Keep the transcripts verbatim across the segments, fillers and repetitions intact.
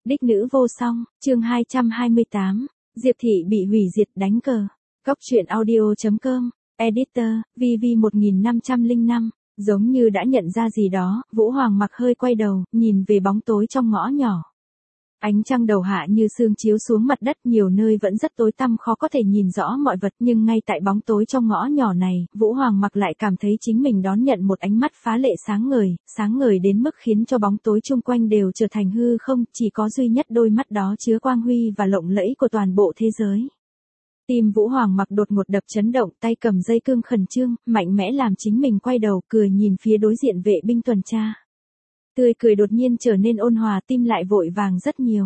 Đích nữ vô song, chương hai trăm hai mươi tám, Diệp Thị bị hủy diệt đánh cờ. Cốc truyện audio.com, Editor, vê vê một nghìn năm trăm lẻ năm, giống như đã nhận ra gì đó, Vũ Hoàng mặc hơi quay đầu, nhìn về bóng tối trong ngõ nhỏ. Ánh trăng đầu hạ như sương chiếu xuống mặt đất, nhiều nơi vẫn rất tối tăm khó có thể nhìn rõ mọi vật, nhưng ngay tại bóng tối trong ngõ nhỏ này, Vũ Hoàng mặc lại cảm thấy chính mình đón nhận một ánh mắt phá lệ sáng ngời, sáng ngời đến mức khiến cho bóng tối chung quanh đều trở thành hư không, chỉ có duy nhất đôi mắt đó chứa quang huy và lộng lẫy của toàn bộ thế giới. Tim Vũ Hoàng mặc đột ngột đập chấn động, tay cầm dây cương khẩn trương, mạnh mẽ làm chính mình quay đầu, cười nhìn phía đối diện vệ binh tuần tra. Tươi cười đột nhiên trở nên ôn hòa, tim lại vội vàng rất nhiều.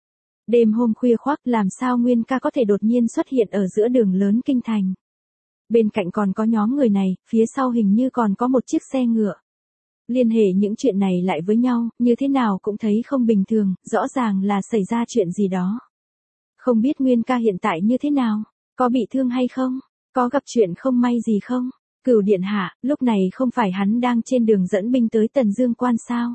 Đêm hôm khuya khoác, làm sao Nguyên ca có thể đột nhiên xuất hiện ở giữa đường lớn kinh thành. Bên cạnh còn có nhóm người này, phía sau hình như còn có một chiếc xe ngựa. Liên hệ những chuyện này lại với nhau, như thế nào cũng thấy không bình thường, rõ ràng là xảy ra chuyện gì đó. Không biết Nguyên ca hiện tại như thế nào, có bị thương hay không, có gặp chuyện không may gì không? Cửu điện hạ, lúc này không phải hắn đang trên đường dẫn binh tới Tần Dương Quan sao?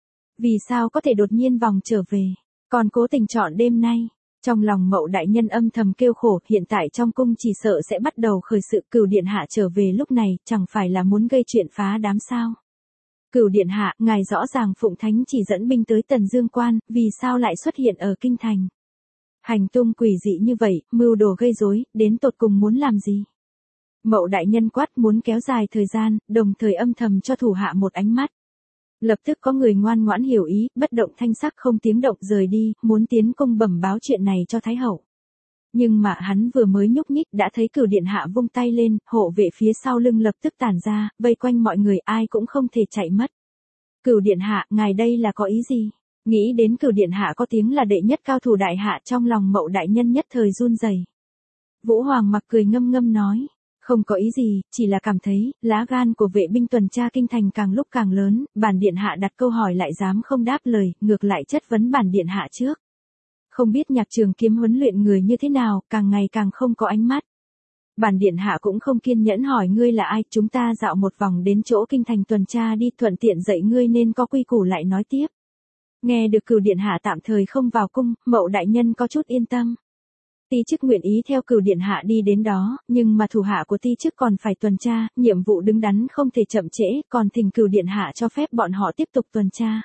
Vì sao có thể đột nhiên vòng trở về, còn cố tình chọn đêm nay? Trong lòng Mậu đại nhân âm thầm kêu khổ, hiện tại trong cung chỉ sợ sẽ bắt đầu khởi sự. Cửu điện hạ trở về lúc này, chẳng phải là muốn gây chuyện phá đám sao? Cửu điện hạ, ngài rõ ràng Phụng Thánh chỉ dẫn binh tới Tần Dương Quan, vì sao lại xuất hiện ở kinh thành? Hành tung quỷ dị như vậy, mưu đồ gây rối, đến tột cùng muốn làm gì? Mậu đại nhân quát muốn kéo dài thời gian, đồng thời âm thầm cho thủ hạ một ánh mắt. Lập tức có người ngoan ngoãn hiểu ý, bất động thanh sắc không tiếng động rời đi, muốn tiến cung bẩm báo chuyện này cho Thái hậu. Nhưng mà hắn vừa mới nhúc nhích đã thấy Cửu điện hạ vung tay lên, hộ vệ phía sau lưng lập tức tản ra, vây quanh mọi người, ai cũng không thể chạy mất. Cửu điện hạ, ngài đây là có ý gì? Nghĩ đến Cửu điện hạ có tiếng là đệ nhất cao thủ đại hạ, trong lòng Mậu đại nhân nhất thời run rẩy. Vũ Hoàng mặc cười ngâm ngâm nói. Không có ý gì, chỉ là cảm thấy, lá gan của vệ binh tuần tra kinh thành càng lúc càng lớn, bản điện hạ đặt câu hỏi lại dám không đáp lời, ngược lại chất vấn bản điện hạ trước. Không biết Nhạc Trường Kiếm huấn luyện người như thế nào, càng ngày càng không có ánh mắt. Bản điện hạ cũng không kiên nhẫn hỏi ngươi là ai, chúng ta dạo một vòng đến chỗ kinh thành tuần tra đi, thuận tiện dạy ngươi nên có quy củ lại nói tiếp. Nghe được Cửu điện hạ tạm thời không vào cung, Mậu đại nhân có chút yên tâm. Ti chức nguyện ý theo Cửu điện hạ đi đến đó, nhưng mà thủ hạ của ti chức còn phải tuần tra, nhiệm vụ đứng đắn không thể chậm trễ, còn thỉnh Cửu điện hạ cho phép bọn họ tiếp tục tuần tra.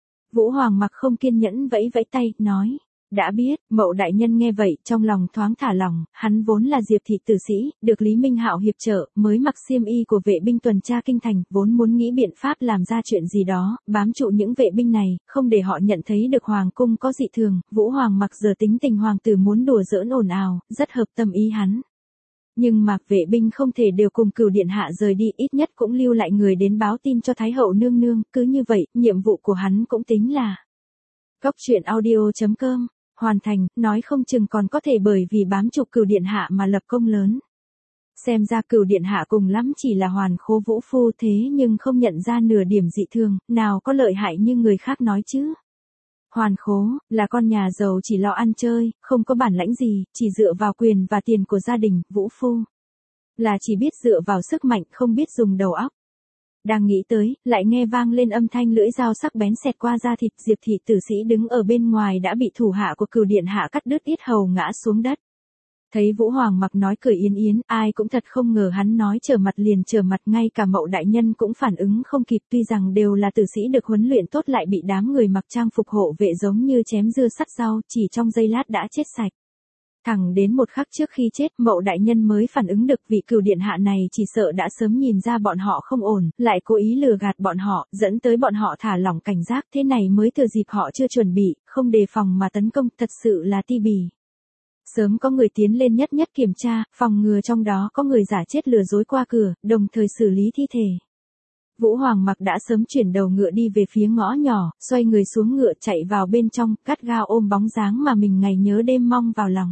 Vũ Hoàng mặc không kiên nhẫn vẫy vẫy tay, nói, đã biết. Mậu đại nhân nghe vậy, trong lòng thoáng thả lòng, hắn vốn là Diệp thị tử sĩ, được Lý Minh Hạo hiệp trợ, mới mặc xiêm y của vệ binh tuần tra kinh thành, vốn muốn nghĩ biện pháp làm ra chuyện gì đó, bám trụ những vệ binh này, không để họ nhận thấy được hoàng cung có dị thường. Vũ Hoàng mặc giờ tính tình hoàng tử muốn đùa giỡn ồn ào, rất hợp tâm ý hắn. Nhưng mà vệ binh không thể đều cùng Cửu điện hạ rời đi, ít nhất cũng lưu lại người đến báo tin cho Thái hậu nương nương, cứ như vậy, nhiệm vụ của hắn cũng tính là. Cốc truyện audio.com hoàn thành, nói không chừng còn có thể bởi vì bám trụ Cửu điện hạ mà lập công lớn. Xem ra Cửu điện hạ cùng lắm chỉ là hoàn khố vũ phu, thế nhưng không nhận ra nửa điểm dị thường, nào có lợi hại như người khác nói chứ. Hoàn khố, là con nhà giàu chỉ lo ăn chơi, không có bản lãnh gì, chỉ dựa vào quyền và tiền của gia đình. Vũ phu là chỉ biết dựa vào sức mạnh, không biết dùng đầu óc. Đang nghĩ tới, lại nghe vang lên âm thanh lưỡi dao sắc bén xẹt qua da thịt. Diệp thị tử sĩ đứng ở bên ngoài đã bị thủ hạ của Cửu điện hạ cắt đứt yết hầu ngã xuống đất. Thấy Vũ Hoàng mặc nói cười yến yến, ai cũng thật không ngờ hắn nói trở mặt liền trở mặt, ngay cả Mậu đại nhân cũng phản ứng không kịp, tuy rằng đều là tử sĩ được huấn luyện tốt lại bị đám người mặc trang phục hộ vệ giống như chém dưa sắt rau, chỉ trong giây lát đã chết sạch. Thẳng đến một khắc trước khi chết, Mậu đại nhân mới phản ứng được, vị Cửu điện hạ này chỉ sợ đã sớm nhìn ra bọn họ không ổn, lại cố ý lừa gạt bọn họ, dẫn tới bọn họ thả lỏng cảnh giác, thế này mới thừa dịp họ chưa chuẩn bị, không đề phòng mà tấn công, thật sự là ti bì. Sớm có người tiến lên nhất nhất kiểm tra, phòng ngừa trong đó có người giả chết lừa dối qua cửa, đồng thời xử lý thi thể. Vũ Hoàng mặc đã sớm chuyển đầu ngựa đi về phía ngõ nhỏ, xoay người xuống ngựa chạy vào bên trong, gắt gao ôm bóng dáng mà mình ngày nhớ đêm mong vào lòng.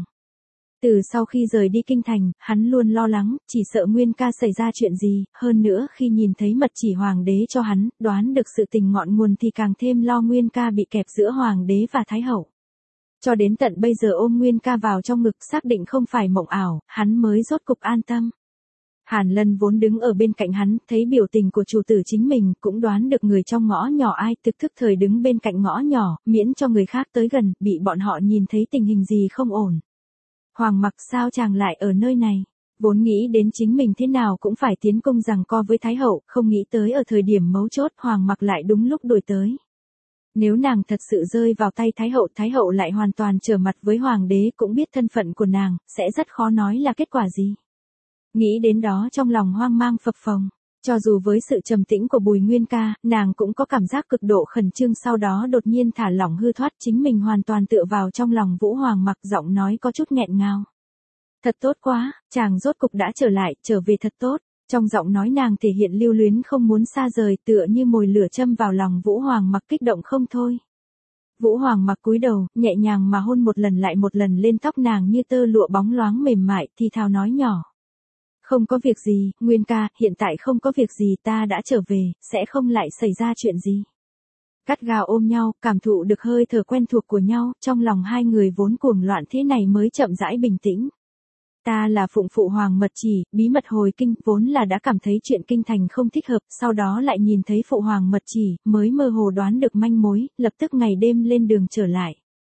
Từ sau khi rời đi kinh thành, hắn luôn lo lắng, chỉ sợ Nguyên ca xảy ra chuyện gì, hơn nữa khi nhìn thấy mật chỉ hoàng đế cho hắn, đoán được sự tình ngọn nguồn thì càng thêm lo Nguyên ca bị kẹp giữa hoàng đế và thái hậu. Cho đến tận bây giờ ôm Nguyên ca vào trong ngực, xác định không phải mộng ảo, hắn mới rốt cục an tâm. Hàn Lân vốn đứng ở bên cạnh hắn, thấy biểu tình của chủ tử chính mình, cũng đoán được người trong ngõ nhỏ ai, thực thức thời đứng bên cạnh ngõ nhỏ, miễn cho người khác tới gần, bị bọn họ nhìn thấy tình hình gì không ổn. Hoàng Mặc, sao chàng lại ở nơi này? Vốn nghĩ đến chính mình thế nào cũng phải tiến công giằng co với Thái hậu, không nghĩ tới ở thời điểm mấu chốt Hoàng Mặc lại đúng lúc đuổi tới. Nếu nàng thật sự rơi vào tay Thái hậu, Thái hậu lại hoàn toàn trở mặt với Hoàng đế, cũng biết thân phận của nàng, sẽ rất khó nói là kết quả gì. Nghĩ đến đó trong lòng hoang mang phập phồng. Cho dù với sự trầm tĩnh của Bùi Nguyên ca, nàng cũng có cảm giác cực độ khẩn trương, sau đó đột nhiên thả lỏng hư thoát, chính mình hoàn toàn tựa vào trong lòng Vũ Hoàng Mặc, giọng nói có chút nghẹn ngào. Thật tốt quá, chàng rốt cục đã trở lại, trở về thật tốt. Trong giọng nói nàng thể hiện lưu luyến không muốn xa rời, tựa như mồi lửa châm vào lòng Vũ Hoàng Mặc, kích động không thôi. Vũ Hoàng Mặc cúi đầu, nhẹ nhàng mà hôn một lần lại một lần lên tóc nàng như tơ lụa bóng loáng mềm mại, thì thào nói nhỏ. Không có việc gì, Nguyên ca, hiện tại không có việc gì, ta đã trở về, sẽ không lại xảy ra chuyện gì. Gắt gao ôm nhau, cảm thụ được hơi thở quen thuộc của nhau, trong lòng hai người vốn cuồng loạn thế này mới chậm rãi bình tĩnh. Ta là phụng phụ Hoàng Mật Chỉ, bí mật hồi kinh, vốn là đã cảm thấy chuyện kinh thành không thích hợp, sau đó lại nhìn thấy phụ Hoàng Mật Chỉ, mới mơ hồ đoán được manh mối, lập tức ngày đêm lên đường trở lại.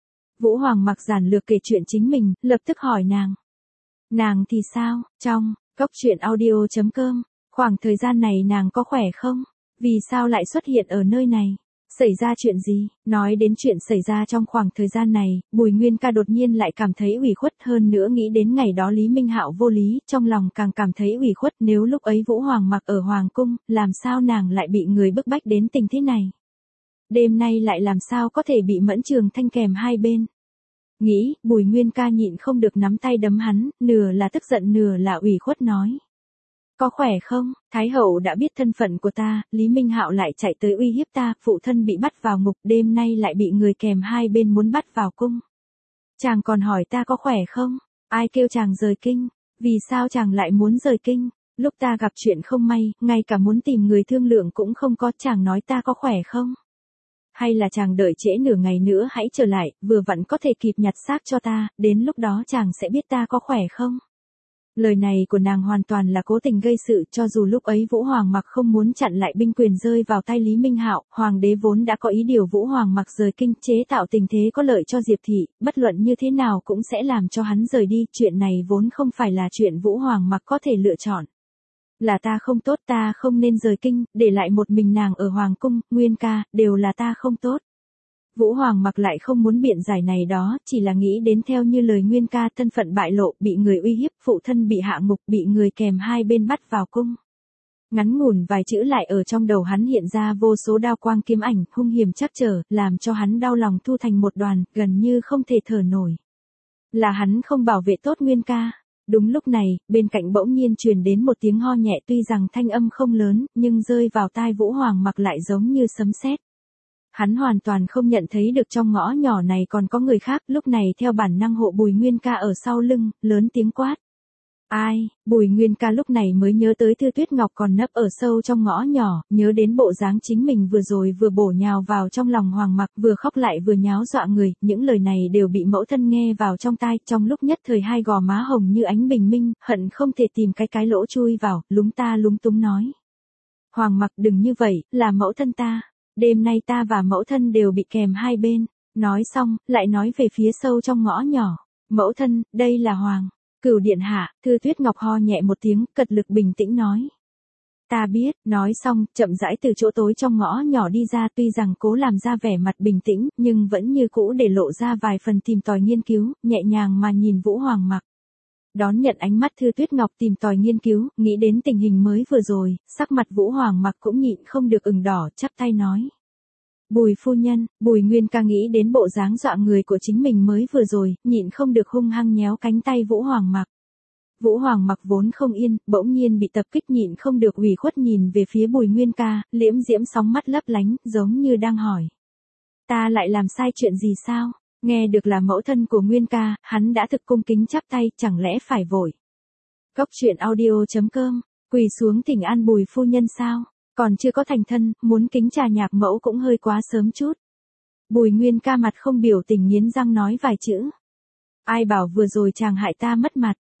Vũ Hoàng Mặc giản lược kể chuyện chính mình, lập tức hỏi nàng. Nàng thì sao, trong, Cốc truyện audio chấm com, khoảng thời gian này nàng có khỏe không? Vì sao lại xuất hiện ở nơi này? Xảy ra chuyện gì? Nói đến chuyện xảy ra trong khoảng thời gian này, Bùi Nguyên ca đột nhiên lại cảm thấy ủy khuất, hơn nữa nghĩ đến ngày đó Lý Minh Hạo vô lý, trong lòng càng cảm thấy ủy khuất, nếu lúc ấy Vũ Hoàng Mặc ở Hoàng cung, làm sao nàng lại bị người bức bách đến tình thế này? Đêm nay lại làm sao có thể bị Mẫn Trường Thanh kèm hai bên? Nghĩ, Bùi Nguyên ca nhịn không được nắm tay đấm hắn, nửa là tức giận nửa là ủy khuất nói. Có khỏe không? Thái hậu đã biết thân phận của ta, Lý Minh Hạo lại chạy tới uy hiếp ta, phụ thân bị bắt vào ngục, đêm nay lại bị người kèm hai bên muốn bắt vào cung. Chàng còn hỏi ta có khỏe không? Ai kêu chàng rời kinh? Vì sao chàng lại muốn rời kinh? Lúc ta gặp chuyện không may, ngay cả muốn tìm người thương lượng cũng không có, chàng nói ta có khỏe không? Hay là chàng đợi trễ nửa ngày nữa hãy trở lại, vừa vặn có thể kịp nhặt xác cho ta, đến lúc đó chàng sẽ biết ta có khỏe không? Lời này của nàng hoàn toàn là cố tình gây sự, cho dù lúc ấy Vũ Hoàng Mặc không muốn chặn lại binh quyền rơi vào tay Lý Minh Hạo, Hoàng đế vốn đã có ý điều Vũ Hoàng Mặc rời kinh, chế tạo tình thế có lợi cho Diệp Thị, bất luận như thế nào cũng sẽ làm cho hắn rời đi, chuyện này vốn không phải là chuyện Vũ Hoàng Mặc có thể lựa chọn. Là ta không tốt, ta không nên rời kinh, để lại một mình nàng ở Hoàng cung, Nguyên ca, đều là ta không tốt. Vũ Hoàng Mặc lại không muốn biện giải này đó, chỉ là nghĩ đến theo như lời Nguyên ca, thân phận bại lộ, bị người uy hiếp, phụ thân bị hạ ngục, bị người kèm hai bên bắt vào cung. Ngắn ngủn vài chữ lại ở trong đầu hắn hiện ra vô số đao quang kiếm ảnh, hung hiểm chắc trở, làm cho hắn đau lòng thu thành một đoàn, gần như không thể thở nổi. Là hắn không bảo vệ tốt Nguyên ca. Đúng lúc này, bên cạnh bỗng nhiên truyền đến một tiếng ho nhẹ, tuy rằng thanh âm không lớn, nhưng rơi vào tai Vũ Hoàng Mặc lại giống như sấm sét. Hắn hoàn toàn không nhận thấy được trong ngõ nhỏ này còn có người khác, lúc này theo bản năng hộ Bùi Nguyên ca ở sau lưng, lớn tiếng quát. Ai? Bùi Nguyên ca lúc này mới nhớ tới Thư Tuyết Ngọc còn nấp ở sâu trong ngõ nhỏ, nhớ đến bộ dáng chính mình vừa rồi vừa bổ nhào vào trong lòng Hoàng Mặc, vừa khóc lại vừa nháo dọa người, những lời này đều bị mẫu thân nghe vào trong tai, trong lúc nhất thời hai gò má hồng như ánh bình minh, hận không thể tìm cái cái lỗ chui vào, lúng ta lúng túng nói. Hoàng Mặc đừng như vậy, là mẫu thân ta. Đêm nay ta và mẫu thân đều bị kèm hai bên. Nói xong, lại nói về phía sâu trong ngõ nhỏ. Mẫu thân, đây là Hoàng Cửu điện hạ. Thư Tuyết Ngọc ho nhẹ một tiếng, cật lực bình tĩnh nói. Ta biết, nói xong, chậm rãi từ chỗ tối trong ngõ nhỏ đi ra, tuy rằng cố làm ra vẻ mặt bình tĩnh, nhưng vẫn như cũ để lộ ra vài phần tìm tòi nghiên cứu, nhẹ nhàng mà nhìn Vũ Hoàng Mặc. Đón nhận ánh mắt Thư Tuyết Ngọc tìm tòi nghiên cứu, nghĩ đến tình hình mới vừa rồi, sắc mặt Vũ Hoàng Mặc cũng nhịn không được ửng đỏ, chắp tay nói. Bùi phu nhân, Bùi Nguyên ca nghĩ đến bộ dáng dọa người của chính mình mới vừa rồi, nhịn không được hung hăng nhéo cánh tay Vũ Hoàng Mặc. Vũ Hoàng Mặc vốn không yên, bỗng nhiên bị tập kích, nhịn không được ủy khuất nhìn về phía Bùi Nguyên ca, liễm diễm sóng mắt lấp lánh, giống như đang hỏi. Ta lại làm sai chuyện gì sao? Nghe được là mẫu thân của Nguyên ca, hắn đã thực cung kính chắp tay, chẳng lẽ phải vội. Cốc truyện audio chấm com, quỳ xuống thỉnh an Bùi phu nhân sao? Còn chưa có thành thân, muốn kính trà nhạc mẫu cũng hơi quá sớm chút. Bùi Nguyên ca mặt không biểu tình nghiến răng nói vài chữ. Ai bảo vừa rồi chàng hại ta mất mặt,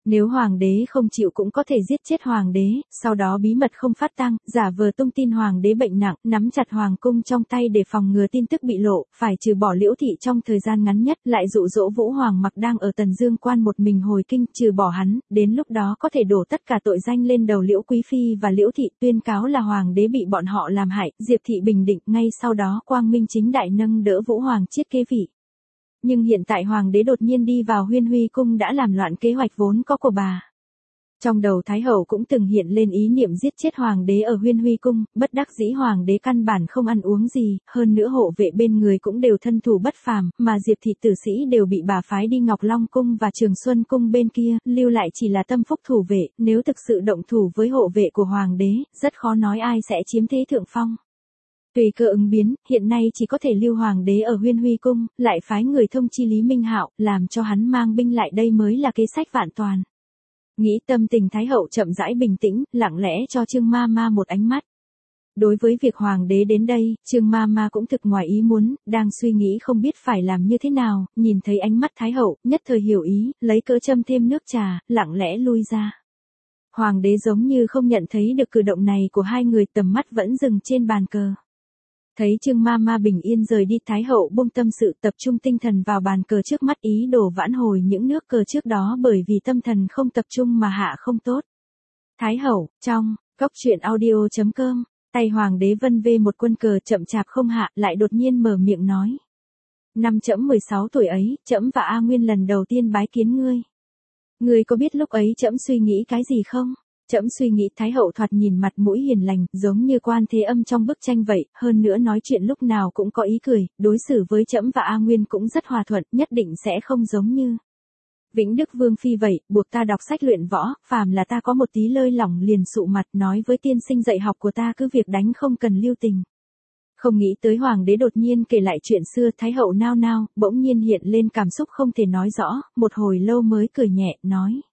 Nếu hoàng đế không chịu cũng có thể giết chết hoàng đế, sau đó bí mật không phát tang, giả vờ tung tin hoàng đế bệnh nặng, nắm chặt hoàng cung trong tay để phòng ngừa tin tức bị lộ, phải trừ bỏ Liễu thị trong thời gian ngắn nhất, lại dụ dỗ Vũ Hoàng Mặc đang ở Tần Dương Quan một mình hồi kinh, trừ bỏ hắn, đến lúc đó có thể đổ tất cả tội danh lên đầu Liễu Quý phi và Liễu thị, tuyên cáo là hoàng đế bị bọn họ làm hại, Diệp thị bình định, ngay sau đó quang minh chính đại nâng đỡ Vũ Hoàng chiết kế vị. Nhưng hiện tại hoàng đế đột nhiên đi vào Huyên Huy cung đã làm loạn kế hoạch vốn có của bà. Trong đầu Thái hậu cũng từng hiện lên ý niệm giết chết hoàng đế ở Huyên Huy cung, bất đắc dĩ hoàng đế căn bản không ăn uống gì, hơn nữa hộ vệ bên người cũng đều thân thủ bất phàm, mà Diệp thị tử sĩ đều bị bà phái đi Ngọc Long cung và Trường Xuân cung bên kia, lưu lại chỉ là tâm phúc thủ vệ, nếu thực sự động thủ với hộ vệ của hoàng đế, rất khó nói ai sẽ chiếm thế thượng phong. Tùy cơ ứng biến, hiện nay chỉ có thể lưu hoàng đế ở Huyên Huy cung, lại phái người thông chi Lý Minh Hạo, làm cho hắn mang binh lại đây mới là kế sách vạn toàn. Nghĩ tâm tình Thái hậu chậm rãi bình tĩnh, lặng lẽ cho Trương Ma Ma một ánh mắt. Đối với việc hoàng đế đến đây, Trương Ma Ma cũng thực ngoài ý muốn, đang suy nghĩ không biết phải làm như thế nào, nhìn thấy ánh mắt Thái hậu, nhất thời hiểu ý, lấy cỡ châm thêm nước trà, lặng lẽ lui ra. Hoàng đế giống như không nhận thấy được cử động này của hai người, tầm mắt vẫn dừng trên bàn cờ. Thấy Trương Ma Ma bình yên rời đi, Thái hậu buông tâm sự, tập trung tinh thần vào bàn cờ trước mắt, ý đồ vãn hồi những nước cờ trước đó bởi vì tâm thần không tập trung mà hạ không tốt. Thái hậu, trong, cốc truyện audio chấm com, tay hoàng đế vân vê một quân cờ chậm chạp không hạ, lại đột nhiên mở miệng nói. Năm trẫm mười sáu tuổi ấy, trẫm và A Nguyên lần đầu tiên bái kiến ngươi. Ngươi có biết lúc ấy trẫm suy nghĩ cái gì không? Trẫm suy nghĩ. Thái hậu thoạt nhìn mặt mũi hiền lành, giống như Quan Thế Âm trong bức tranh vậy, hơn nữa nói chuyện lúc nào cũng có ý cười, đối xử với trẫm và A Nguyên cũng rất hòa thuận, nhất định sẽ không giống như Vĩnh Đức Vương phi vậy, buộc ta đọc sách luyện võ, phàm là ta có một tí lơi lỏng liền sụ mặt, nói với tiên sinh dạy học của ta cứ việc đánh không cần lưu tình. Không nghĩ tới hoàng đế đột nhiên kể lại chuyện xưa, Thái hậu nao nao, bỗng nhiên hiện lên cảm xúc không thể nói rõ, một hồi lâu mới cười nhẹ, nói.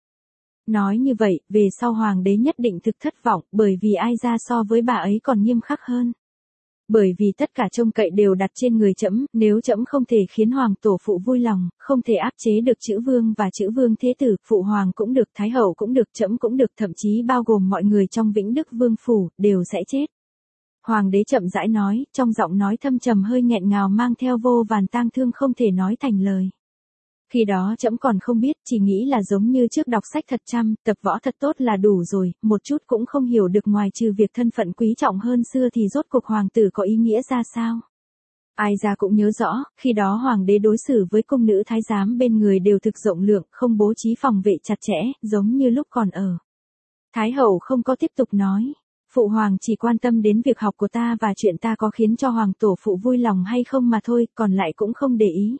Nói như vậy, về sau hoàng đế nhất định thực thất vọng, bởi vì ai ra so với bà ấy còn nghiêm khắc hơn. Bởi vì tất cả trông cậy đều đặt trên người trẫm, nếu trẫm không thể khiến hoàng tổ phụ vui lòng, không thể áp chế được chữ vương và chữ vương thế tử, phụ hoàng cũng được, thái hậu cũng được, trẫm cũng được, thậm chí bao gồm mọi người trong Vĩnh Đức Vương phủ, đều sẽ chết. Hoàng đế chậm rãi nói, trong giọng nói thâm trầm hơi nghẹn ngào mang theo vô vàn tang thương không thể nói thành lời. Khi đó trẫm còn không biết, chỉ nghĩ là giống như trước đọc sách thật chăm, tập võ thật tốt là đủ rồi, một chút cũng không hiểu được ngoài trừ việc thân phận quý trọng hơn xưa thì rốt cuộc hoàng tử có ý nghĩa ra sao. Ai ra cũng nhớ rõ, khi đó hoàng đế đối xử với cung nữ thái giám bên người đều thực rộng lượng, không bố trí phòng vệ chặt chẽ, giống như lúc còn ở. Thái hậu không có tiếp tục nói. Phụ hoàng chỉ quan tâm đến việc học của ta và chuyện ta có khiến cho hoàng tổ phụ vui lòng hay không mà thôi, còn lại cũng không để ý.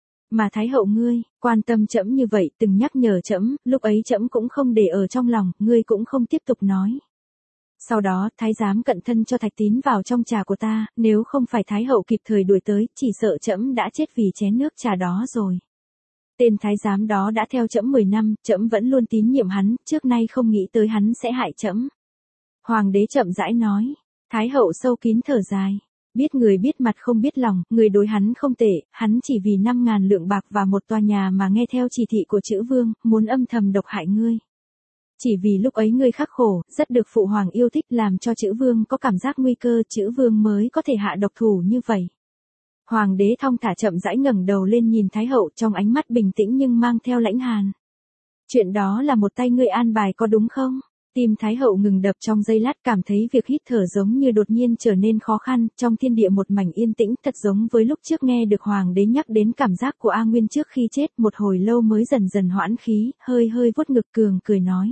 Mà thái hậu ngươi, quan tâm trẫm như vậy, từng nhắc nhở trẫm, lúc ấy trẫm cũng không để ở trong lòng, ngươi cũng không tiếp tục nói. Sau đó, thái giám cận thân cho thạch tín vào trong trà của ta, nếu không phải thái hậu kịp thời đuổi tới, chỉ sợ trẫm đã chết vì chén nước trà đó rồi. Tên thái giám đó đã theo trẫm mười năm, trẫm vẫn luôn tín nhiệm hắn, trước nay không nghĩ tới hắn sẽ hại trẫm. Hoàng đế chậm rãi nói, thái hậu sâu kín thở dài. Biết người biết mặt không biết lòng, người đối hắn không tệ, hắn chỉ vì năm ngàn lượng bạc và một tòa nhà mà nghe theo chỉ thị của chữ vương, muốn âm thầm độc hại ngươi. Chỉ vì lúc ấy ngươi khắc khổ, rất được phụ hoàng yêu thích làm cho chữ vương có cảm giác nguy cơ, chữ vương mới có thể hạ độc thủ như vậy. Hoàng đế thong thả chậm rãi ngẩng đầu lên nhìn thái hậu trong ánh mắt bình tĩnh nhưng mang theo lãnh hàn. Chuyện đó là một tay ngươi an bài có đúng không? Tim thái hậu ngừng đập trong giây lát, cảm thấy việc hít thở giống như đột nhiên trở nên khó khăn, trong thiên địa một mảnh yên tĩnh, thật giống với lúc trước nghe được hoàng đế nhắc đến cảm giác của A Nguyên trước khi chết, một hồi lâu mới dần dần hoãn khí, hơi hơi vuốt ngực cường cười nói.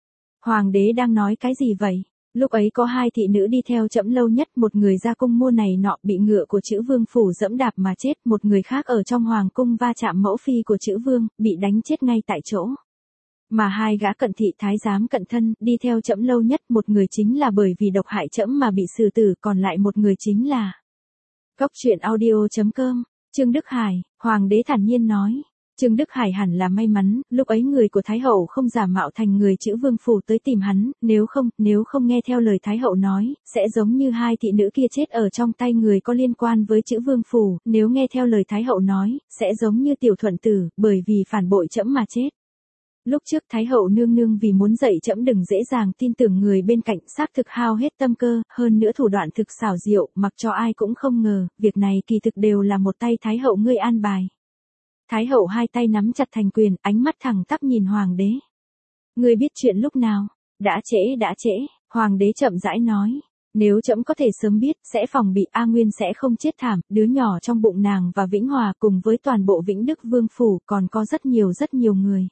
Hoàng đế đang nói cái gì vậy? Lúc ấy có hai thị nữ đi theo trẫm lâu nhất, một người ra cung mua này nọ bị ngựa của chữ vương phủ dẫm đạp mà chết, một người khác ở trong hoàng cung va chạm mẫu phi của chữ vương, bị đánh chết ngay tại chỗ. Mà hai gã cận thị thái giám cận thân, đi theo trẫm lâu nhất, một người chính là bởi vì độc hại trẫm mà bị xử tử, còn lại một người chính là cốc truyện audio chấm com, Trương Đức Hải, hoàng đế thản nhiên nói. Trương Đức Hải hẳn là may mắn, lúc ấy người của Thái hậu không giả mạo thành người chữ vương phủ tới tìm hắn, nếu không, nếu không nghe theo lời Thái hậu nói, sẽ giống như hai thị nữ kia chết ở trong tay người có liên quan với chữ vương phủ, nếu nghe theo lời Thái hậu nói, sẽ giống như tiểu thuận tử, bởi vì phản bội trẫm mà chết. Lúc trước Thái hậu nương nương vì muốn dạy trẫm đừng dễ dàng tin tưởng người bên cạnh, xác thực hao hết tâm cơ, hơn nữa thủ đoạn thực xảo diệu, mặc cho ai cũng không ngờ, việc này kỳ thực đều là một tay Thái hậu ngươi an bài. Thái hậu hai tay nắm chặt thành quyền, ánh mắt thẳng tắp nhìn hoàng đế. Ngươi biết chuyện lúc nào? Đã trễ đã trễ, hoàng đế chậm rãi nói. Nếu trẫm có thể sớm biết, sẽ phòng bị A Nguyên sẽ không chết thảm, đứa nhỏ trong bụng nàng và Vĩnh Hòa cùng với toàn bộ Vĩnh Đức Vương Phủ còn có rất nhiều rất nhiều người.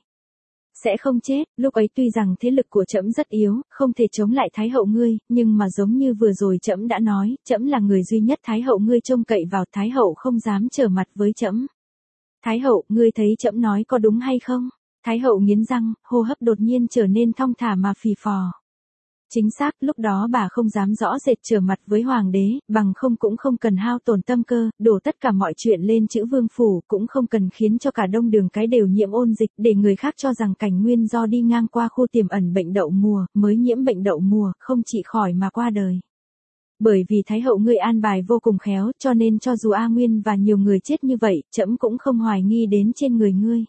Sẽ không chết, lúc ấy tuy rằng thế lực của trẫm rất yếu, không thể chống lại Thái hậu ngươi, nhưng mà giống như vừa rồi trẫm đã nói, trẫm là người duy nhất Thái hậu ngươi trông cậy vào, Thái hậu không dám trở mặt với trẫm. Thái hậu, ngươi thấy trẫm nói có đúng hay không? Thái hậu nghiến răng, hô hấp đột nhiên trở nên thong thả mà phì phò. Chính xác, lúc đó bà không dám rõ rệt trở mặt với hoàng đế, bằng không cũng không cần hao tổn tâm cơ, đổ tất cả mọi chuyện lên chữ vương phủ, cũng không cần khiến cho cả đông đường cái đều nhiễm ôn dịch, để người khác cho rằng Cảnh Nguyên do đi ngang qua khu tiềm ẩn bệnh đậu mùa, mới nhiễm bệnh đậu mùa, không trị khỏi mà qua đời. Bởi vì Thái hậu ngươi an bài vô cùng khéo, cho nên cho dù A Nguyên và nhiều người chết như vậy, trẫm cũng không hoài nghi đến trên người ngươi.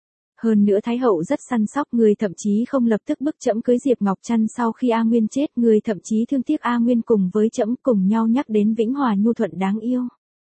Hơn nữa Thái hậu rất săn sóc, người thậm chí không lập tức bức trẫm cưới Diệp Ngọc Trăn sau khi A Nguyên chết, người thậm chí thương tiếc A Nguyên cùng với trẫm cùng nhau nhắc đến Vĩnh Hòa nhu thuận đáng yêu.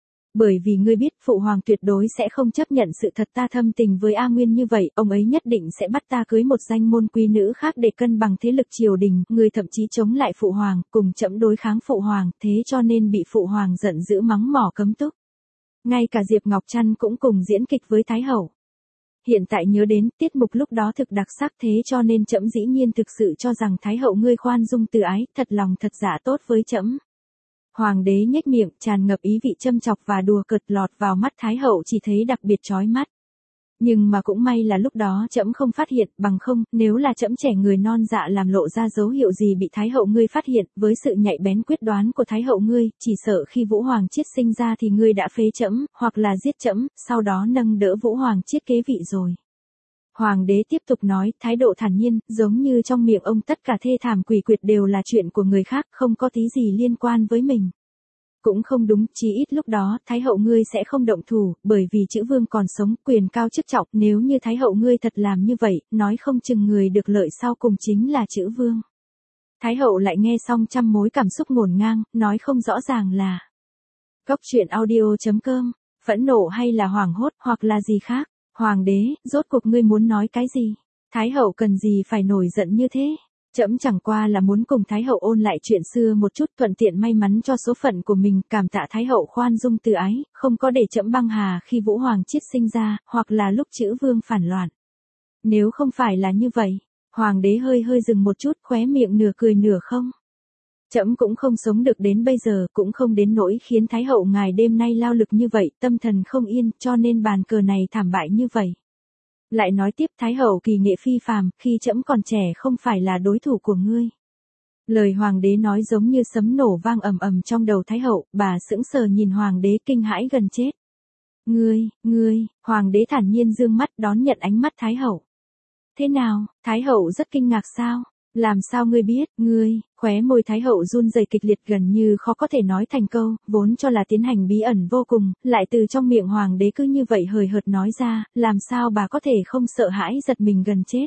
Bởi vì ngươi biết phụ hoàng tuyệt đối sẽ không chấp nhận sự thật ta thâm tình với A Nguyên như vậy, ông ấy nhất định sẽ bắt ta cưới một danh môn quý nữ khác để cân bằng thế lực triều đình, người thậm chí chống lại phụ hoàng, cùng trẫm đối kháng phụ hoàng, thế cho nên bị phụ hoàng giận dữ mắng mỏ cấm túc. Ngay cả Diệp Ngọc Trăn cũng cùng diễn kịch với Thái hậu. Hiện tại nhớ đến, tiết mục lúc đó thực đặc sắc, thế cho nên trẫm dĩ nhiên thực sự cho rằng Thái hậu ngươi khoan dung từ ái, thật lòng thật dạ tốt với trẫm. Hoàng đế nhếch miệng, tràn ngập ý vị châm chọc và đùa cợt, lọt vào mắt Thái hậu chỉ thấy đặc biệt chói mắt. Nhưng mà cũng may là lúc đó trẫm không phát hiện, bằng không, nếu là trẫm trẻ người non dạ làm lộ ra dấu hiệu gì bị Thái hậu ngươi phát hiện, với sự nhạy bén quyết đoán của Thái hậu ngươi, chỉ sợ khi Vũ Hoàng Chiết sinh ra thì ngươi đã phế trẫm, hoặc là giết trẫm, sau đó nâng đỡ Vũ Hoàng Chiết kế vị rồi. Hoàng đế tiếp tục nói, thái độ thản nhiên, giống như trong miệng ông tất cả thê thảm quỷ quyệt đều là chuyện của người khác, không có tí gì liên quan với mình. Cũng không đúng, chí ít lúc đó, Thái hậu ngươi sẽ không động thủ, bởi vì chữ vương còn sống, quyền cao chức trọng, nếu như Thái hậu ngươi thật làm như vậy, nói không chừng người được lợi sau cùng chính là chữ vương. Thái hậu lại nghe xong trăm mối cảm xúc ngổn ngang, nói không rõ ràng là Góc truyện audio chấm com, phẫn nộ hay là hoảng hốt, hoặc là gì khác. Hoàng đế, rốt cuộc ngươi muốn nói cái gì? Thái hậu cần gì phải nổi giận như thế? Trẫm chẳng qua là muốn cùng Thái hậu ôn lại chuyện xưa một chút, thuận tiện may mắn cho số phận của mình, cảm tạ Thái hậu khoan dung từ ái, không có để trẫm băng hà khi Vũ Hoàng Chiết sinh ra, hoặc là lúc chữ vương phản loạn. Nếu không phải là như vậy, hoàng đế hơi hơi dừng một chút, khóe miệng nửa cười nửa không. Trẫm cũng không sống được đến bây giờ, cũng không đến nỗi khiến Thái hậu ngài đêm nay lao lực như vậy, tâm thần không yên, cho nên bàn cờ này thảm bại như vậy. Lại nói tiếp, Thái hậu kỳ nghệ phi phàm, khi trẫm còn trẻ không phải là đối thủ của ngươi. Lời hoàng đế nói giống như sấm nổ vang ầm ầm trong đầu Thái hậu, bà sững sờ nhìn hoàng đế kinh hãi gần chết. Ngươi, ngươi, hoàng đế thản nhiên dương mắt đón nhận ánh mắt Thái hậu. Thế nào, Thái hậu rất kinh ngạc sao? Làm sao ngươi biết, ngươi, khóe môi Thái hậu run rẩy kịch liệt gần như khó có thể nói thành câu, vốn cho là tiến hành bí ẩn vô cùng, lại từ trong miệng hoàng đế cứ như vậy hời hợt nói ra, làm sao bà có thể không sợ hãi giật mình gần chết.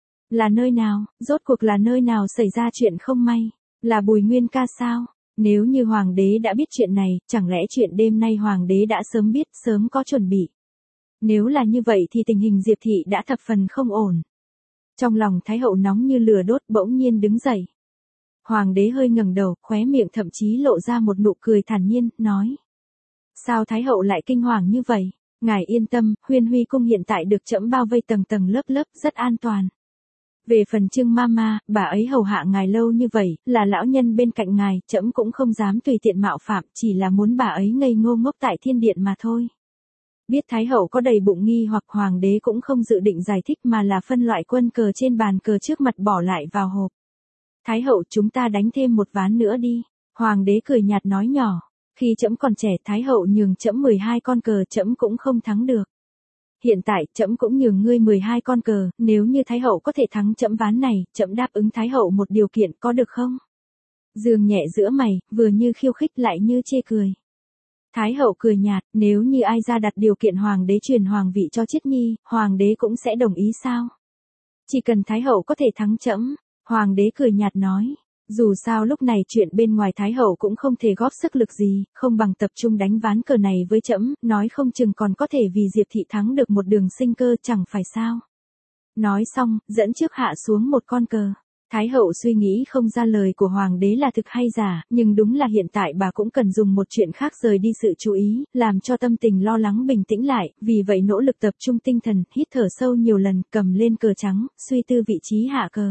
Là nơi nào, rốt cuộc là nơi nào xảy ra chuyện không may, là Bùi Nguyên ca sao? Nếu như hoàng đế đã biết chuyện này, chẳng lẽ chuyện đêm nay hoàng đế đã sớm biết, sớm có chuẩn bị. Nếu là như vậy thì tình hình Diệp thị đã thập phần không ổn. Trong lòng Thái hậu nóng như lửa đốt, bỗng nhiên đứng dậy. Hoàng đế hơi ngẩng đầu, khóe miệng thậm chí lộ ra một nụ cười thản nhiên, nói. Sao Thái hậu lại kinh hoàng như vậy? Ngài yên tâm, Huyên Huy cung hiện tại được trẫm bao vây tầng tầng lớp lớp, rất an toàn. Về phần Trương Mama, bà ấy hầu hạ ngài lâu như vậy, là lão nhân bên cạnh ngài, trẫm cũng không dám tùy tiện mạo phạm, chỉ là muốn bà ấy ngây ngô ngốc tại thiên điện mà thôi. Biết Thái hậu có đầy bụng nghi hoặc, hoàng đế cũng không dự định giải thích mà là phân loại quân cờ trên bàn cờ trước mặt bỏ lại vào hộp. Thái hậu, chúng ta đánh thêm một ván nữa đi. Hoàng đế cười nhạt nói nhỏ. Khi trẫm còn trẻ, Thái hậu nhường trẫm mười hai con cờ, trẫm cũng không thắng được. Hiện tại, trẫm cũng nhường ngươi mười hai con cờ, nếu như Thái hậu có thể thắng trẫm ván này, trẫm đáp ứng Thái hậu một điều kiện, có được không? Dương nhẹ giữa mày, vừa như khiêu khích lại như chê cười. Thái hậu cười nhạt, nếu như ai ra đặt điều kiện hoàng đế truyền hoàng vị cho Chiết Nhi, hoàng đế cũng sẽ đồng ý sao? Chỉ cần Thái hậu có thể thắng trẫm. Hoàng đế cười nhạt nói. Dù sao lúc này chuyện bên ngoài Thái hậu cũng không thể góp sức lực gì, không bằng tập trung đánh ván cờ này với trẫm, nói không chừng còn có thể vì Diệp thị thắng được một đường sinh cơ, chẳng phải sao. Nói xong, dẫn trước hạ xuống một con cờ. Thái hậu suy nghĩ không ra lời của hoàng đế là thực hay giả, nhưng đúng là hiện tại bà cũng cần dùng một chuyện khác rời đi sự chú ý, làm cho tâm tình lo lắng bình tĩnh lại, vì vậy nỗ lực tập trung tinh thần, hít thở sâu nhiều lần, cầm lên cờ trắng, suy tư vị trí hạ cờ.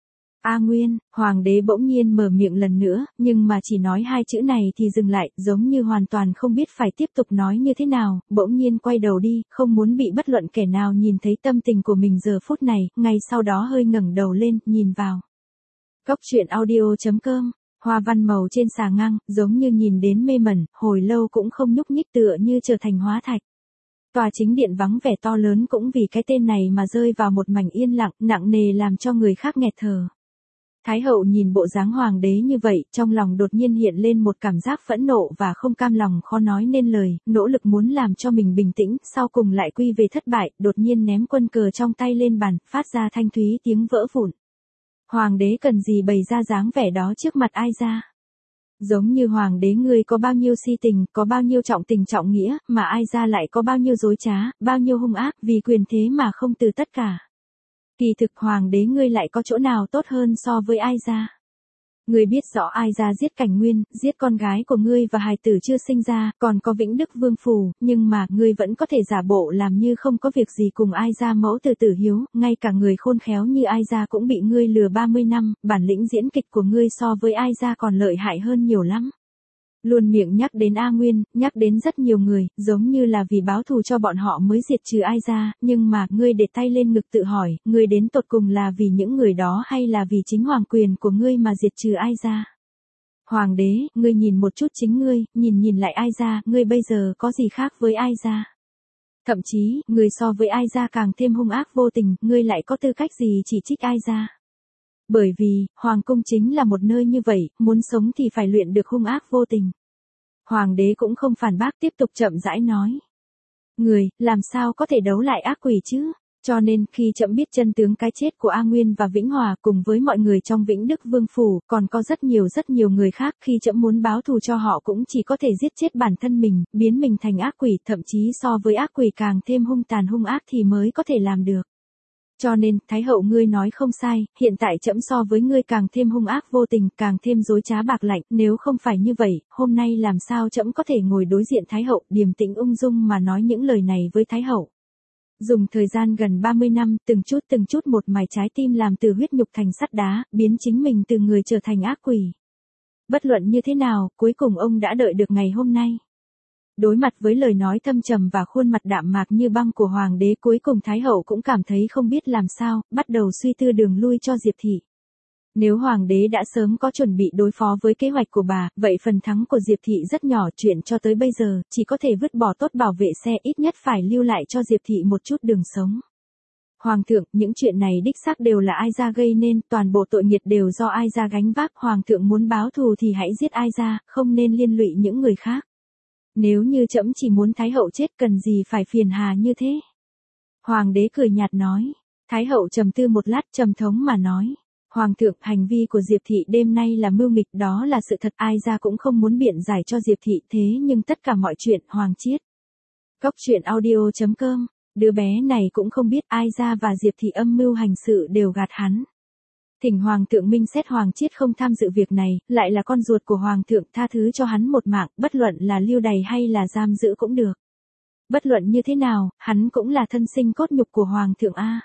A Nguyên, hoàng đế bỗng nhiên mở miệng lần nữa, nhưng mà chỉ nói hai chữ này thì dừng lại, giống như hoàn toàn không biết phải tiếp tục nói như thế nào, bỗng nhiên quay đầu đi, không muốn bị bất luận kẻ nào nhìn thấy tâm tình của mình giờ phút này, ngay sau đó hơi ngẩng đầu lên, nhìn vào. Cốc truyện audio chấm com, hoa văn màu trên xà ngang, giống như nhìn đến mê mẩn, hồi lâu cũng không nhúc nhích tựa như trở thành hóa thạch. Tòa chính điện vắng vẻ to lớn cũng vì cái tên này mà rơi vào một mảnh yên lặng, nặng nề làm cho người khác nghẹt thở. Thái hậu nhìn bộ dáng hoàng đế như vậy, trong lòng đột nhiên hiện lên một cảm giác phẫn nộ và không cam lòng khó nói nên lời, nỗ lực muốn làm cho mình bình tĩnh, sau cùng lại quy về thất bại, đột nhiên ném quân cờ trong tay lên bàn, phát ra thanh thúy tiếng vỡ vụn. Hoàng đế cần gì bày ra dáng vẻ đó trước mặt ai ra? Giống như hoàng đế ngươi có bao nhiêu si tình, có bao nhiêu trọng tình trọng nghĩa, mà ai ra lại có bao nhiêu dối trá, bao nhiêu hung ác, vì quyền thế mà không từ tất cả. Kỳ thực hoàng đế ngươi lại có chỗ nào tốt hơn so với ai ra? Ngươi biết rõ ai ra giết Cảnh Nguyên, giết con gái của ngươi và hài tử chưa sinh ra, còn có Vĩnh Đức Vương Phủ, nhưng mà ngươi vẫn có thể giả bộ làm như không có việc gì cùng ai ra mẫu tử tử hiếu, ngay cả người khôn khéo như ai ra cũng bị ngươi lừa ba mươi năm, bản lĩnh diễn kịch của ngươi so với ai ra còn lợi hại hơn nhiều lắm. Luôn miệng nhắc đến A Nguyên, nhắc đến rất nhiều người, giống như là vì báo thù cho bọn họ mới diệt trừ ai ra, nhưng mà, ngươi để tay lên ngực tự hỏi, ngươi đến tột cùng là vì những người đó hay là vì chính hoàng quyền của ngươi mà diệt trừ ai ra? Hoàng đế, ngươi nhìn một chút chính ngươi, nhìn nhìn lại ai ra, ngươi bây giờ có gì khác với ai ra? Thậm chí, ngươi so với ai ra càng thêm hung ác vô tình, ngươi lại có tư cách gì chỉ trích ai ra? Bởi vì, hoàng cung chính là một nơi như vậy, muốn sống thì phải luyện được hung ác vô tình. Hoàng đế cũng không phản bác, tiếp tục chậm rãi nói. Người, làm sao có thể đấu lại ác quỷ chứ? Cho nên, khi trẫm biết chân tướng cái chết của A Nguyên và Vĩnh Hòa cùng với mọi người trong Vĩnh Đức Vương Phủ, còn có rất nhiều rất nhiều người khác, khi trẫm muốn báo thù cho họ cũng chỉ có thể giết chết bản thân mình, biến mình thành ác quỷ, thậm chí so với ác quỷ càng thêm hung tàn hung ác thì mới có thể làm được. Cho nên, Thái hậu ngươi nói không sai, hiện tại trẫm so với ngươi càng thêm hung ác vô tình, càng thêm dối trá bạc lạnh, nếu không phải như vậy, hôm nay làm sao trẫm có thể ngồi đối diện Thái hậu, điềm tĩnh ung dung mà nói những lời này với Thái hậu. Dùng thời gian gần ba mươi năm, từng chút từng chút một mài trái tim làm từ huyết nhục thành sắt đá, biến chính mình từ người trở thành ác quỷ. Bất luận như thế nào, cuối cùng ông đã đợi được ngày hôm nay. Đối mặt với lời nói thâm trầm và khuôn mặt đạm mạc như băng của hoàng đế, cuối cùng Thái hậu cũng cảm thấy không biết làm sao, bắt đầu suy tư đường lui cho Diệp thị. Nếu hoàng đế đã sớm có chuẩn bị đối phó với kế hoạch của bà, vậy phần thắng của Diệp thị rất nhỏ, chuyện cho tới bây giờ, chỉ có thể vứt bỏ tốt bảo vệ xe, ít nhất phải lưu lại cho Diệp thị một chút đường sống. Hoàng thượng, những chuyện này đích xác đều là ai ra gây nên, toàn bộ tội nghiệp đều do ai ra gánh vác, hoàng thượng muốn báo thù thì hãy giết ai ra, không nên liên lụy những người khác. Nếu như trẫm chỉ muốn Thái hậu chết cần gì phải phiền hà như thế? Hoàng đế cười nhạt nói. Thái hậu trầm tư một lát, trầm thống mà nói. Hoàng thượng, hành vi của Diệp thị đêm nay là mưu nghịch, đó là sự thật, ai ra cũng không muốn biện giải cho Diệp thị, thế nhưng tất cả mọi chuyện, Hoàng Chiết. Cốc truyện audio chấm com, đứa bé này cũng không biết ai ra và Diệp thị âm mưu hành sự đều gạt hắn. Thỉnh Hoàng thượng minh xét Hoàng Chiết không tham dự việc này, lại là con ruột của Hoàng thượng, tha thứ cho hắn một mạng, bất luận là lưu đày hay là giam giữ cũng được. Bất luận như thế nào, hắn cũng là thân sinh cốt nhục của Hoàng thượng A.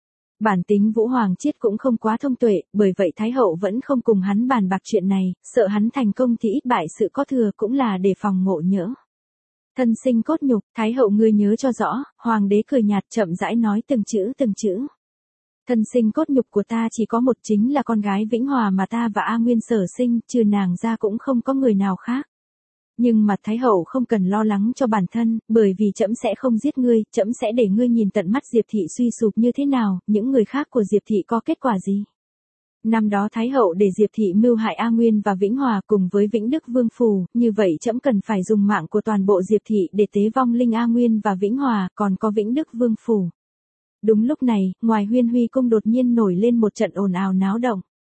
Bản tính Vũ Hoàng Chiết cũng không quá thông tuệ, bởi vậy Thái hậu vẫn không cùng hắn bàn bạc chuyện này, sợ hắn thành công thì ít bại sự có thừa, cũng là để phòng ngộ nhỡ. Thân sinh cốt nhục, Thái hậu ngươi nhớ cho rõ, Hoàng đế cười nhạt chậm rãi nói từng chữ từng chữ. Thân sinh cốt nhục của ta chỉ có một, chính là con gái Vĩnh Hòa mà ta và A Nguyên sở sinh, trừ nàng ra cũng không có người nào khác. Nhưng mà Thái hậu không cần lo lắng cho bản thân, bởi vì trẫm sẽ không giết ngươi, trẫm sẽ để ngươi nhìn tận mắt Diệp thị suy sụp như thế nào, những người khác của Diệp thị có kết quả gì. Năm đó Thái hậu để Diệp thị mưu hại A Nguyên và Vĩnh Hòa cùng với Vĩnh Đức Vương Phủ, như vậy trẫm cần phải dùng mạng của toàn bộ Diệp thị để tế vong linh A Nguyên và Vĩnh Hòa, còn có Vĩnh Đức Vương Phủ. Đúng lúc này, ngoài Huyên Huy cung đột nhiên nổi lên một trận ồn ào náo động.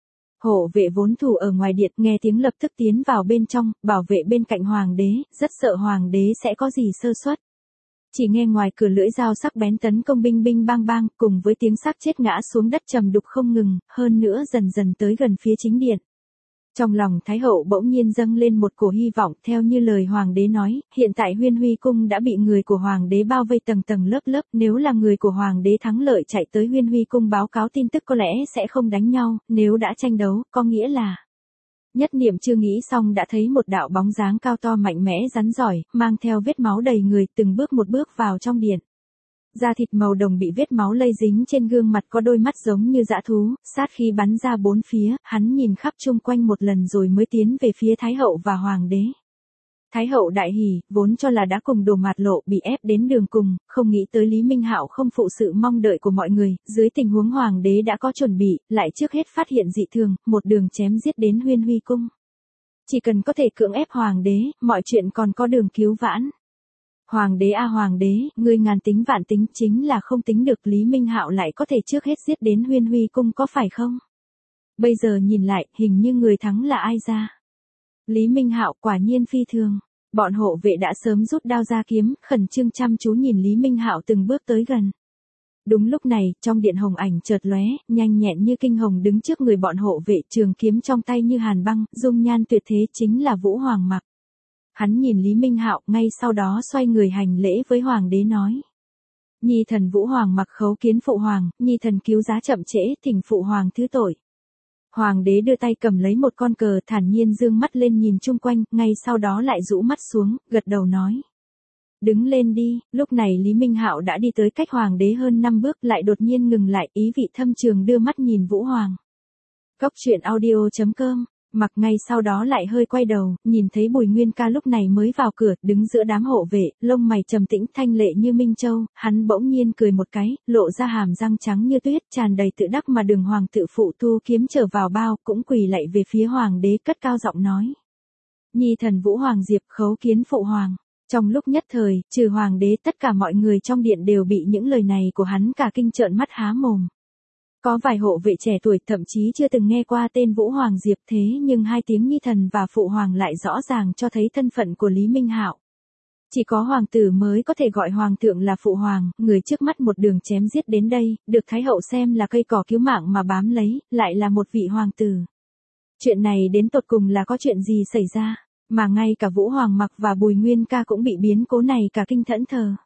Hộ vệ vốn thủ ở ngoài điện nghe tiếng lập tức tiến vào bên trong, bảo vệ bên cạnh hoàng đế, rất sợ hoàng đế sẽ có gì sơ suất. Chỉ nghe ngoài cửa lưỡi dao sắc bén tấn công binh binh bang bang, cùng với tiếng xác chết ngã xuống đất trầm đục không ngừng, hơn nữa dần dần tới gần phía chính điện. Trong lòng Thái hậu bỗng nhiên dâng lên một cổ hy vọng, theo như lời hoàng đế nói, hiện tại Huyên Huy cung đã bị người của hoàng đế bao vây tầng tầng lớp lớp, nếu là người của hoàng đế thắng lợi chạy tới Huyên Huy cung báo cáo tin tức có lẽ sẽ không đánh nhau, nếu đã tranh đấu, có nghĩa là... Nhất niệm chưa nghĩ xong đã thấy một đạo bóng dáng cao to mạnh mẽ rắn giỏi, mang theo vết máu đầy người, từng bước một bước vào trong điện. Da thịt màu đồng bị vết máu lây dính trên gương mặt, có đôi mắt giống như dã thú, sát khí bắn ra bốn phía, hắn nhìn khắp chung quanh một lần rồi mới tiến về phía Thái hậu và hoàng đế. Thái hậu đại hỉ, vốn cho là đã cùng Đồ Mạt Lộ bị ép đến đường cùng, không nghĩ tới Lý Minh Hạo không phụ sự mong đợi của mọi người, dưới tình huống hoàng đế đã có chuẩn bị, lại trước hết phát hiện dị thường, một đường chém giết đến Huyên Huy cung. Chỉ cần có thể cưỡng ép hoàng đế, mọi chuyện còn có đường cứu vãn. Hoàng đế a à hoàng đế, ngươi ngàn tính vạn tính chính là không tính được Lý Minh Hạo lại có thể trước hết giết đến Huyên Huy cung có phải không? Bây giờ nhìn lại, hình như người thắng là ai ra? Lý Minh Hạo quả nhiên phi thường. Bọn hộ vệ đã sớm rút đao ra kiếm, khẩn trương chăm chú nhìn Lý Minh Hạo từng bước tới gần. Đúng lúc này, trong điện hồng ảnh chợt lóe, nhanh nhẹn như kinh hồng đứng trước người bọn hộ vệ, trường kiếm trong tay như hàn băng, dung nhan tuyệt thế chính là Vũ Hoàng Mặc. Hắn nhìn Lý Minh Hạo, ngay sau đó xoay người hành lễ với hoàng đế nói: Nhi thần Vũ Hoàng Mặc khấu kiến phụ hoàng, nhi thần cứu giá chậm trễ, thỉnh phụ hoàng thứ tội. Hoàng đế đưa tay cầm lấy một con cờ, thản nhiên dương mắt lên nhìn chung quanh, ngay sau đó lại rũ mắt xuống, gật đầu nói: Đứng lên đi. Lúc này Lý Minh Hạo đã đi tới cách hoàng đế hơn năm bước, lại đột nhiên ngừng lại, ý vị thâm trường đưa mắt nhìn Vũ Hoàng. Cốc truyện audio chấm com. Mặc ngay sau đó lại hơi quay đầu, nhìn thấy Bùi Nguyên Ca lúc này mới vào cửa, đứng giữa đám hộ vệ, lông mày trầm tĩnh thanh lệ như minh châu, hắn bỗng nhiên cười một cái, lộ ra hàm răng trắng như tuyết, tràn đầy tự đắc mà Đường Hoàng tự phụ thu kiếm trở vào bao, cũng quỳ lạy về phía hoàng đế cất cao giọng nói: Nhi thần Vũ Hoàng Diệp khấu kiến phụ hoàng. Trong lúc nhất thời, trừ hoàng đế, tất cả mọi người trong điện đều bị những lời này của hắn cả kinh trợn mắt há mồm. Có vài hộ vệ trẻ tuổi thậm chí chưa từng nghe qua tên Vũ Hoàng Diệp, thế nhưng hai tiếng nhi thần và phụ hoàng lại rõ ràng cho thấy thân phận của Lý Minh Hạo. Chỉ có hoàng tử mới có thể gọi hoàng thượng là phụ hoàng, người trước mắt một đường chém giết đến đây, được Thái hậu xem là cây cỏ cứu mạng mà bám lấy, lại là một vị hoàng tử. Chuyện này đến tột cùng là có chuyện gì xảy ra, mà ngay cả Vũ Hoàng Mặc và Bùi Nguyên Ca cũng bị biến cố này cả kinh thẫn thờ.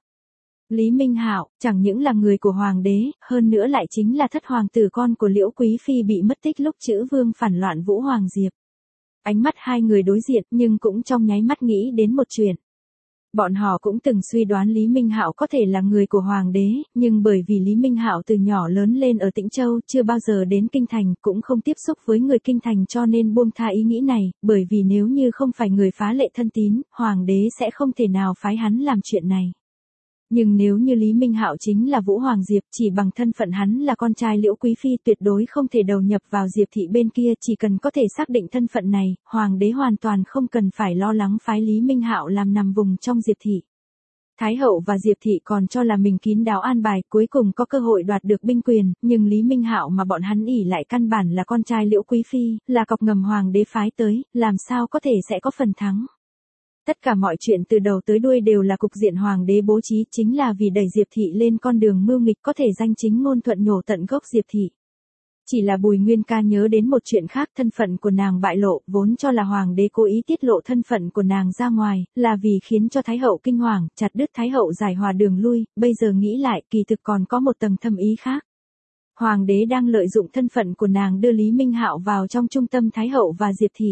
Lý Minh Hạo, chẳng những là người của hoàng đế, hơn nữa lại chính là thất hoàng tử con của Liễu Quý Phi bị mất tích lúc Chữ Vương phản loạn Vũ Hoàng Diệp. Ánh mắt hai người đối diện nhưng cũng trong nháy mắt nghĩ đến một chuyện. Bọn họ cũng từng suy đoán Lý Minh Hạo có thể là người của hoàng đế, nhưng bởi vì Lý Minh Hạo từ nhỏ lớn lên ở Tĩnh Châu, chưa bao giờ đến Kinh Thành, cũng không tiếp xúc với người Kinh Thành cho nên buông tha ý nghĩ này, bởi vì nếu như không phải người phá lệ thân tín, hoàng đế sẽ không thể nào phái hắn làm chuyện này. Nhưng nếu như Lý Minh Hạo chính là Vũ Hoàng Diệp, chỉ bằng thân phận hắn là con trai Liễu Quý Phi tuyệt đối không thể đầu nhập vào Diệp thị bên kia, chỉ cần có thể xác định thân phận này, hoàng đế hoàn toàn không cần phải lo lắng phái Lý Minh Hạo làm nằm vùng trong Diệp thị. Thái hậu và Diệp thị còn cho là mình kín đáo an bài, cuối cùng có cơ hội đoạt được binh quyền, nhưng Lý Minh Hạo mà bọn hắn ỷ lại căn bản là con trai Liễu Quý Phi, là cọc ngầm hoàng đế phái tới, làm sao có thể sẽ có phần thắng. Tất cả mọi chuyện từ đầu tới đuôi đều là cục diện hoàng đế bố trí, chính là vì đẩy Diệp thị lên con đường mưu nghịch, có thể danh chính ngôn thuận nhổ tận gốc Diệp thị. Chỉ là Bùi Nguyên Ca nhớ đến một chuyện khác, thân phận của nàng bại lộ, vốn cho là hoàng đế cố ý tiết lộ thân phận của nàng ra ngoài, là vì khiến cho Thái hậu kinh hoàng, chặt đứt Thái hậu giải hòa đường lui, bây giờ nghĩ lại, kỳ thực còn có một tầng thâm ý khác. Hoàng đế đang lợi dụng thân phận của nàng đưa Lý Minh Hạo vào trong trung tâm Thái hậu và Diệp thị.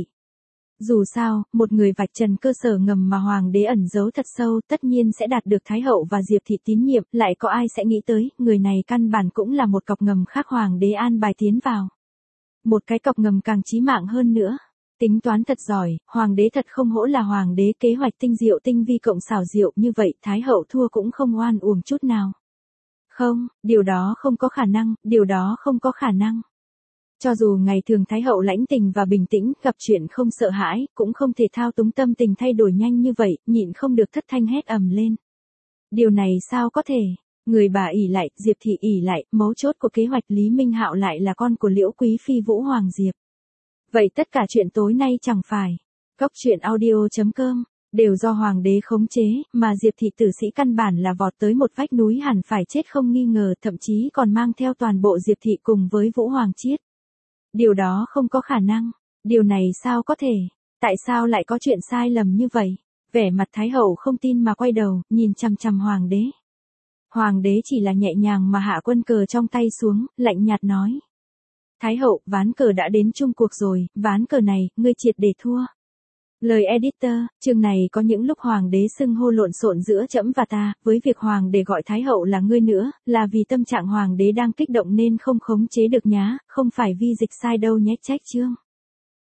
Dù sao, một người vạch trần cơ sở ngầm mà hoàng đế ẩn giấu thật sâu, tất nhiên sẽ đạt được Thái hậu và Diệp thị tín nhiệm, lại có ai sẽ nghĩ tới, người này căn bản cũng là một cọc ngầm khác hoàng đế an bài tiến vào. Một cái cọc ngầm càng chí mạng hơn nữa. Tính toán thật giỏi, hoàng đế thật không hổ là hoàng đế, kế hoạch tinh diệu tinh vi cộng xảo diệu như vậy, Thái hậu thua cũng không oan uổng chút nào. Không, điều đó không có khả năng, điều đó không có khả năng. Cho dù ngày thường Thái hậu lãnh tình và bình tĩnh, gặp chuyện không sợ hãi, cũng không thể thao túng tâm tình thay đổi nhanh như vậy, nhịn không được thất thanh hét ầm lên. Điều này sao có thể? Người bà ỷ lại, Diệp thị ỷ lại, mấu chốt của kế hoạch Lý Minh Hạo lại là con của Liễu Quý phi Vũ Hoàng Diệp. Vậy tất cả chuyện tối nay chẳng phải, cốc truyện audio chấm com, đều do hoàng đế khống chế, mà Diệp thị tử sĩ căn bản là vọt tới một vách núi hẳn phải chết không nghi ngờ, thậm chí còn mang theo toàn bộ Diệp thị cùng với Vũ Hoàng Chiết. Điều đó không có khả năng, điều này sao có thể, tại sao lại có chuyện sai lầm như vậy? Vẻ mặt Thái hậu không tin mà quay đầu, nhìn chằm chằm hoàng đế. Hoàng đế chỉ là nhẹ nhàng mà hạ quân cờ trong tay xuống, lạnh nhạt nói. Thái hậu, ván cờ đã đến chung cuộc rồi, ván cờ này, ngươi triệt để thua. Lời editor, chương này có những lúc hoàng đế xưng hô lộn xộn giữa trẫm và ta, với việc hoàng đế gọi Thái hậu là ngươi nữa, là vì tâm trạng hoàng đế đang kích động nên không khống chế được nhá, không phải vi dịch sai đâu nhé, trách chương.